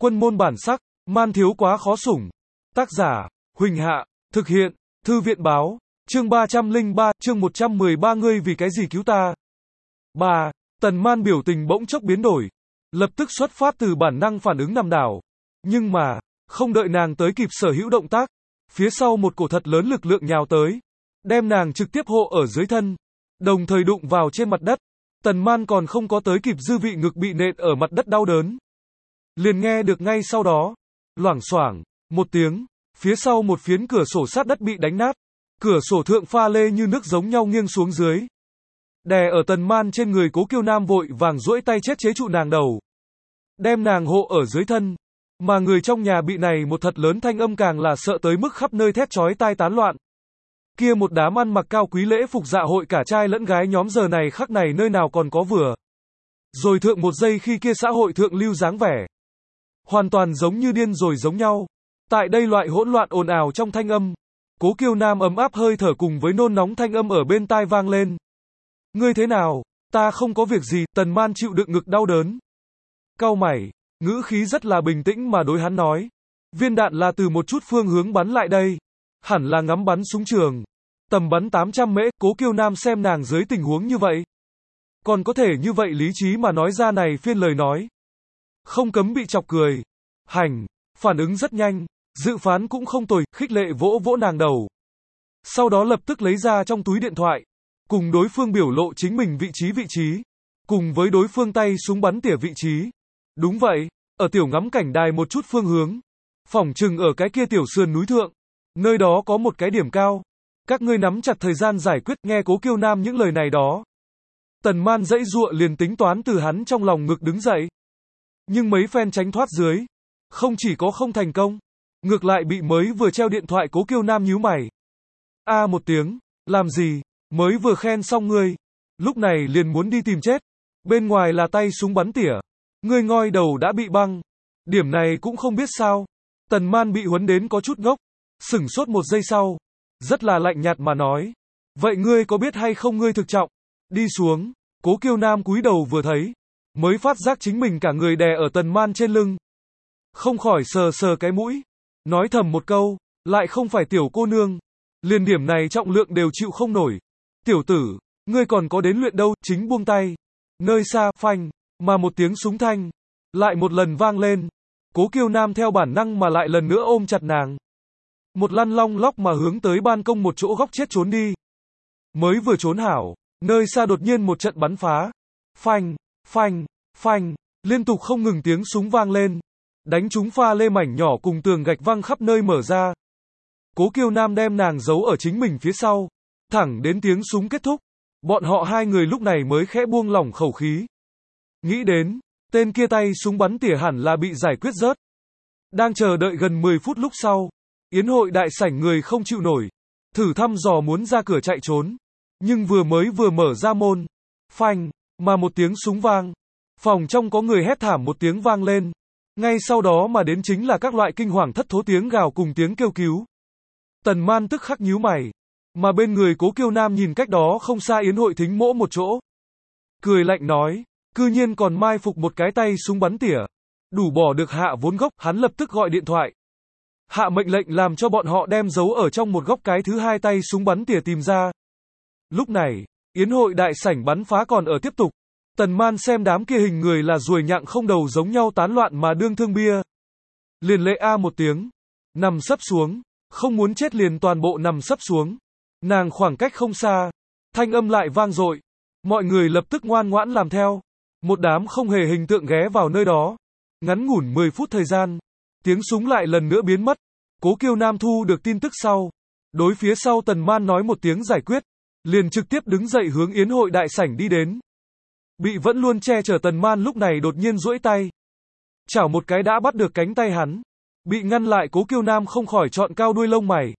Quân môn bản sắc, man thiếu quá khó sủng. Tác giả, Huỳnh Hạ, thực hiện, Thư viện báo, chương 303, chương 113 ngươi vì cái gì cứu ta? 3. Tần Man biểu tình bỗng chốc biến đổi, lập tức xuất phát từ bản năng phản ứng nằm đảo. Nhưng mà, không đợi nàng tới kịp sở hữu động tác, phía sau một cổ thật lớn lực lượng nhào tới, đem nàng trực tiếp hộ ở dưới thân, đồng thời đụng vào trên mặt đất. Tần Man còn không có tới kịp dư vị ngực bị nện ở mặt đất đau đớn. Liền nghe được ngay sau đó, loảng xoảng, một tiếng, phía sau một phiến cửa sổ sát đất bị đánh nát, cửa sổ thượng pha lê như nước giống nhau nghiêng xuống dưới. Đè ở Tần Man trên người Cố Kiêu Nam vội vàng duỗi tay chết chế trụ nàng đầu, đem nàng hộ ở dưới thân, mà người trong nhà bị này một thật lớn thanh âm càng là sợ tới mức khắp nơi thét chói tai tán loạn. Kia một đám ăn mặc cao quý lễ phục dạ hội cả trai lẫn gái nhóm giờ này khắc này nơi nào còn có vừa rồi thượng một giây khi kia xã hội thượng lưu dáng vẻ, hoàn toàn giống như điên rồi giống nhau. Tại đây loại hỗn loạn ồn ào trong thanh âm, Cố Kiêu Nam ấm áp hơi thở cùng với nôn nóng thanh âm ở bên tai vang lên. Ngươi thế nào? Ta không có việc gì. Tần Man chịu đựng ngực đau đớn, cau mày, ngữ khí rất là bình tĩnh mà đối hắn nói. Viên đạn là từ một chút phương hướng bắn lại đây, hẳn là ngắm bắn súng trường, tầm bắn 800 mễ. Cố Kiêu Nam xem nàng dưới tình huống như vậy, còn có thể như vậy lý trí mà nói ra này phiên lời nói, không cấm bị chọc cười. Hành, phản ứng rất nhanh, dự phán cũng không tồi. Khích lệ vỗ vỗ nàng đầu, sau đó lập tức lấy ra trong túi điện thoại, cùng đối phương biểu lộ chính mình vị trí, cùng với đối phương tay súng bắn tỉa vị trí. Đúng vậy, ở tiểu ngắm cảnh đài một chút phương hướng, phỏng chừng ở cái kia tiểu sườn núi thượng, nơi đó có một cái điểm cao. Các ngươi nắm chặt thời gian giải quyết. Nghe Cố Kiêu Nam những lời này đó, Tần Man dãy dụa liền tính toán từ hắn trong lòng ngực đứng dậy, nhưng mấy phen tránh thoát dưới, không chỉ có không thành công, ngược lại bị mới vừa treo điện thoại Cố Kiêu Nam nhíu mày. A một tiếng, làm gì? Mới vừa khen xong ngươi, lúc này liền muốn đi tìm chết. Bên ngoài là tay súng bắn tỉa, ngươi ngoi đầu đã bị băng, điểm này cũng không biết sao? Tần Man bị huấn đến có chút ngốc, sửng sốt một giây sau, rất là lạnh nhạt mà nói, vậy ngươi có biết hay không ngươi thực trọng? Đi xuống. Cố Kiêu Nam cúi đầu vừa thấy, mới phát giác chính mình cả người đè ở Tần Man trên lưng, không khỏi sờ sờ cái mũi, nói thầm một câu, lại không phải tiểu cô nương, liền điểm này trọng lượng đều chịu không nổi. Tiểu tử, ngươi còn có đến luyện đâu? Chính buông tay, nơi xa, phanh, mà một tiếng súng thanh lại một lần vang lên. Cố Kiêu Nam theo bản năng mà lại lần nữa ôm chặt nàng, một lăn long lóc mà hướng tới ban công một chỗ góc chết trốn đi. Mới vừa trốn hảo, nơi xa đột nhiên một trận bắn phá, phanh, phanh, phanh, liên tục không ngừng tiếng súng vang lên, đánh trúng pha lê mảnh nhỏ cùng tường gạch văng khắp nơi mở ra. Cố Kiêu Nam đem nàng giấu ở chính mình phía sau, thẳng đến tiếng súng kết thúc, bọn họ hai người lúc này mới khẽ buông lỏng khẩu khí. Nghĩ đến, tên kia tay súng bắn tỉa hẳn là bị giải quyết rớt. Đang chờ đợi gần 10 phút lúc sau, yến hội đại sảnh người không chịu nổi, thử thăm dò muốn ra cửa chạy trốn, nhưng vừa mở ra môn, phanh, mà một tiếng súng vang, phòng trong có người hét thảm một tiếng vang lên, ngay sau đó mà đến chính là các loại kinh hoàng thất thố tiếng gào cùng tiếng kêu cứu. Tần Man tức khắc nhíu mày, mà bên người Cố Kiêu Nam nhìn cách đó không xa yến hội thính mỗ một chỗ, cười lạnh nói, cư nhiên còn mai phục một cái tay súng bắn tỉa, đủ bỏ được hạ vốn gốc. Hắn lập tức gọi điện thoại, hạ mệnh lệnh làm cho bọn họ đem giấu ở trong một góc cái thứ hai tay súng bắn tỉa tìm ra. Lúc này, yến hội đại sảnh bắn phá còn ở tiếp tục. Tần Man xem đám kia hình người là ruồi nhặng không đầu giống nhau tán loạn mà đương thương bia, liền lệ a một tiếng, nằm sấp xuống, không muốn chết liền toàn bộ nằm sấp xuống. Nàng khoảng cách không xa, thanh âm lại vang dội, mọi người lập tức ngoan ngoãn làm theo. Một đám không hề hình tượng ghé vào nơi đó. Ngắn ngủn 10 phút thời gian, tiếng súng lại lần nữa biến mất. Cố Kiêu Nam thu được tin tức sau, đối phía sau Tần Man nói một tiếng giải quyết, liền trực tiếp đứng dậy hướng yến hội đại sảnh đi đến. Bị vẫn luôn che chở Tần Man lúc này đột nhiên duỗi tay, chảo một cái đã bắt được cánh tay hắn. Bị ngăn lại Cố Kiêu Nam không khỏi trọn cao đuôi lông mày,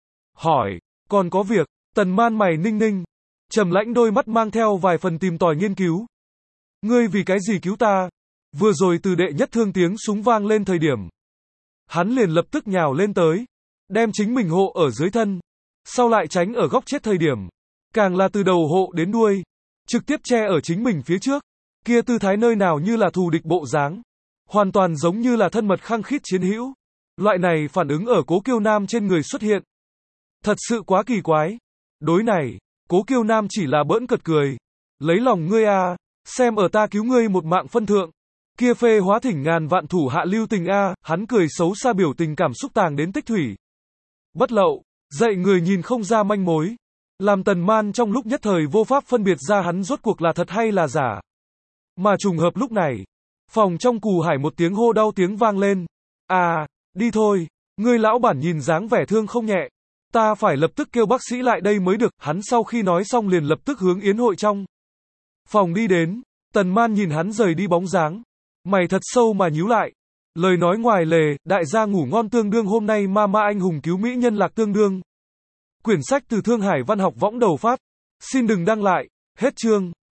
hỏi, còn có việc? Tần Man mày ninh ninh, trầm lãnh đôi mắt mang theo vài phần tìm tòi nghiên cứu. Ngươi vì cái gì cứu ta? Vừa rồi từ đệ nhất thương tiếng súng vang lên thời điểm, hắn liền lập tức nhào lên tới, đem chính mình hộ ở dưới thân, sau lại tránh ở góc chết thời điểm, càng là từ đầu hộ đến đuôi, trực tiếp che ở chính mình phía trước, kia tư thái nơi nào như là thù địch bộ dáng, hoàn toàn giống như là thân mật khăng khít chiến hữu. Loại này phản ứng ở Cố Kiêu Nam trên người xuất hiện. Thật sự quá kỳ quái. Đối này, Cố Kiêu Nam chỉ là bỡn cợt cười. Lấy lòng ngươi a, xem ở ta cứu ngươi một mạng phân thượng. Kia phê hóa thỉnh ngàn vạn thủ hạ lưu tình a, hắn cười xấu xa biểu tình cảm xúc tàng đến tích thủy. Bất lậu, dạy người nhìn không ra manh mối. Làm Tần Man trong lúc nhất thời vô pháp phân biệt ra hắn rốt cuộc là thật hay là giả. Mà trùng hợp lúc này, phòng trong Cù Hải một tiếng hô đau tiếng vang lên. À, đi thôi, ngươi lão bản nhìn dáng vẻ thương không nhẹ. Ta phải lập tức kêu bác sĩ lại đây mới được. Hắn sau khi nói xong liền lập tức hướng yến hội trong phòng đi đến. Tần Man nhìn hắn rời đi bóng dáng, mày thật sâu mà nhíu lại. Lời nói ngoài lề, đại gia ngủ ngon tương đương hôm nay ma anh hùng cứu mỹ nhân lạc tương đương. Quyển sách từ Thương Hải Văn học võng đầu phát. Xin đừng đăng lại. Hết chương.